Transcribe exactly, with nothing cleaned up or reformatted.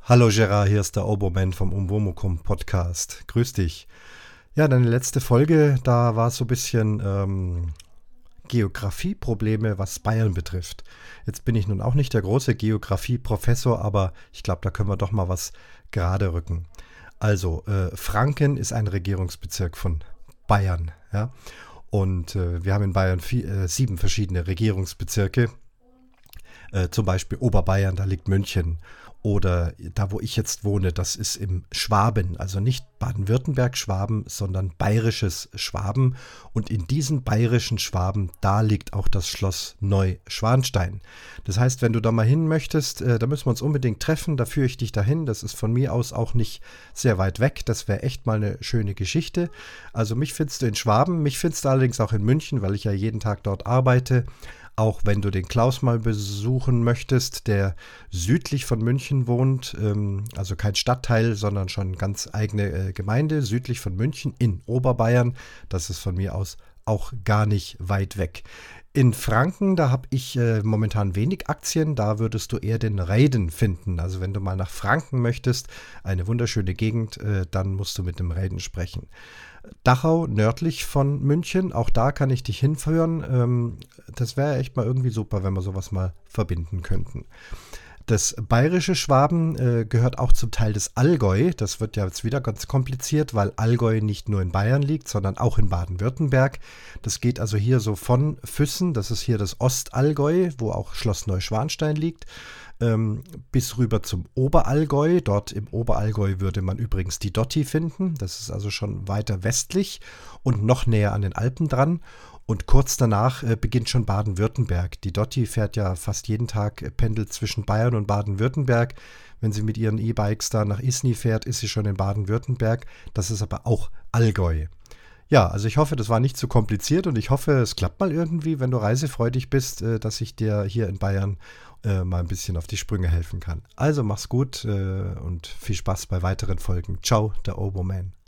Hallo Gerard, hier ist der Oberman vom Umwomukum Podcast. Grüß dich. Ja, deine letzte Folge, da war es so ein bisschen ähm, Geografieprobleme, was Bayern betrifft. Jetzt bin ich nun auch nicht der große Geografie-Professor, aber ich glaube, da können wir doch mal was gerade rücken. Also, äh, Franken ist ein Regierungsbezirk von Bayern. Ja? Und äh, wir haben in Bayern vier, äh, sieben verschiedene Regierungsbezirke. Äh, zum Beispiel Oberbayern, da liegt München. Oder da, wo ich jetzt wohne, das ist im Schwaben, also nicht Baden-Württemberg-Schwaben, sondern bayerisches Schwaben. Und in diesem bayerischen Schwaben, da liegt auch das Schloss Neuschwanstein. Das heißt, wenn du da mal hin möchtest, äh, da müssen wir uns unbedingt treffen, da führe ich dich dahin. Das ist von mir aus auch nicht sehr weit weg. Das wäre echt mal eine schöne Geschichte. Also mich findest du in Schwaben, mich findest du allerdings auch in München, weil ich ja jeden Tag dort arbeite. Auch wenn du den Klaus mal besuchen möchtest, der südlich von München wohnt, ähm, also kein Stadtteil, sondern schon ganz eigene äh, Gemeinde, südlich von München in Oberbayern. Das ist von mir aus auch gar nicht weit weg. In Franken, da habe ich äh, momentan wenig Aktien, da würdest du eher den Rheiden finden. Also wenn du mal nach Franken möchtest, eine wunderschöne Gegend, äh, dann musst du mit dem Rheiden sprechen. Dachau, nördlich von München, auch da kann ich dich hinführen. Ähm, das wäre echt mal irgendwie super, wenn wir sowas mal verbinden könnten. Das bayerische Schwaben äh, gehört auch zum Teil des Allgäu. Das wird ja jetzt wieder ganz kompliziert, weil Allgäu nicht nur in Bayern liegt, sondern auch in Baden-Württemberg. Das geht also hier so von Füssen, das ist hier das Ostallgäu, wo auch Schloss Neuschwanstein liegt, ähm, bis rüber zum Oberallgäu. Dort im Oberallgäu würde man übrigens die Dotti finden. Das ist also schon weiter westlich und noch näher an den Alpen dran. Und kurz danach äh, beginnt schon Baden-Württemberg. Die Dotti fährt ja fast jeden Tag, äh, pendelt zwischen Bayern und Baden-Württemberg. Wenn sie mit ihren E-Bikes da nach Isny fährt, ist sie schon in Baden-Württemberg. Das ist aber auch Allgäu. Ja, also ich hoffe, das war nicht zu kompliziert und ich hoffe, es klappt mal irgendwie, wenn du reisefreudig bist, äh, dass ich dir hier in Bayern äh, mal ein bisschen auf die Sprünge helfen kann. Also mach's gut äh, und viel Spaß bei weiteren Folgen. Ciao, der Oberman.